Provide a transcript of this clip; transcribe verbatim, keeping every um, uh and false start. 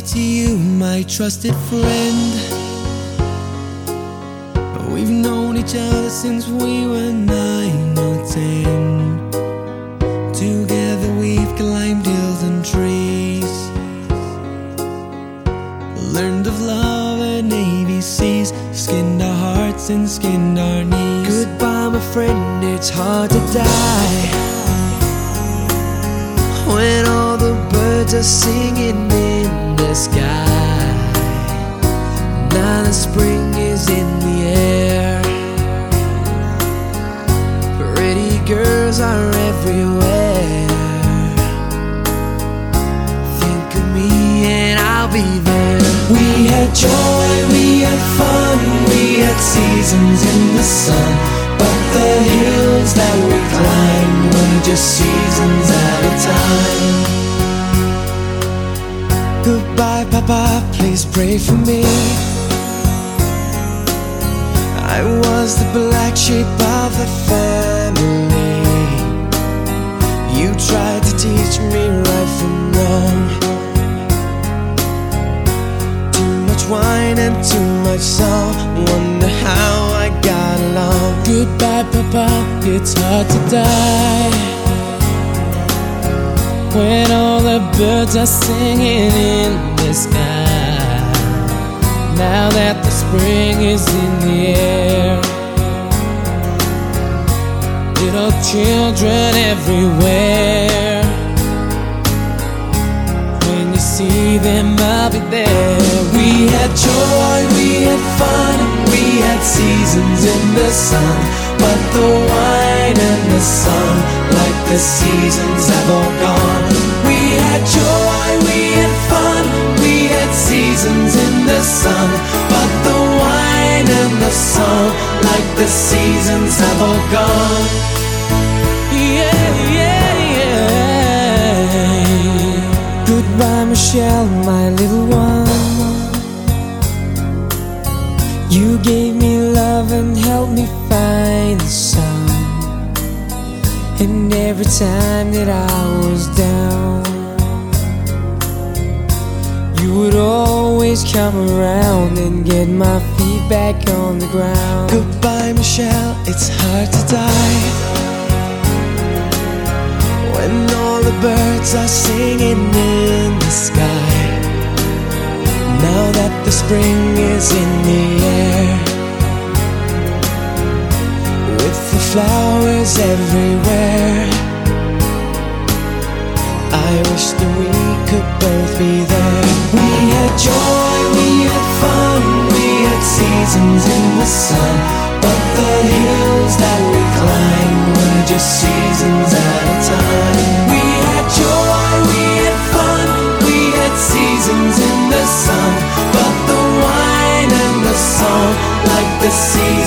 to you, my trusted friend. We've known each other since we were nine or ten. Together we've climbed hills and trees, learned of love and A B Cs, skinned our hearts and skinned our knees. Goodbye, my friend, it's hard to die when all the birds are singing in the sky. Now the spring is in the air, pretty girls are everywhere. Think of me and I'll be there. We had joy, we had fun, we had seasons in the sun, but the hills that we climbed were just seasons at a time. Goodbye, Papa, please pray for me. I was the black sheep of the family. You tried to teach me right from wrong. Too much wine and too much song, wonder how I got along. Goodbye, Papa, it's hard to die when all the birds are singing in the sky. Now that the spring is in the air, little children everywhere. When you see them, I'll be there. We had joy, we had fun, we had seasons in the sun, but the wine and the sun, like the seasons, have all gone. We had joy, we had fun, we had seasons in the sun, but the wine and the song, like the seasons, have all gone. Yeah, yeah, yeah. Goodbye, Michelle, my little one. You gave me love and helped me find the sun. And every time that I was down, you would always come around and get my feet back on the ground. Goodbye, Michelle, it's hard to die when all the birds are singing in the sky. Now that the spring is in the air, with the flowers everywhere, I wish that we could both be there. We had joy, we had fun, we had seasons in the sun, but the hills that we climbed were just seasons at a time. We had joy, we had fun, we had seasons in the sun, but the wine and the song, like the seasons,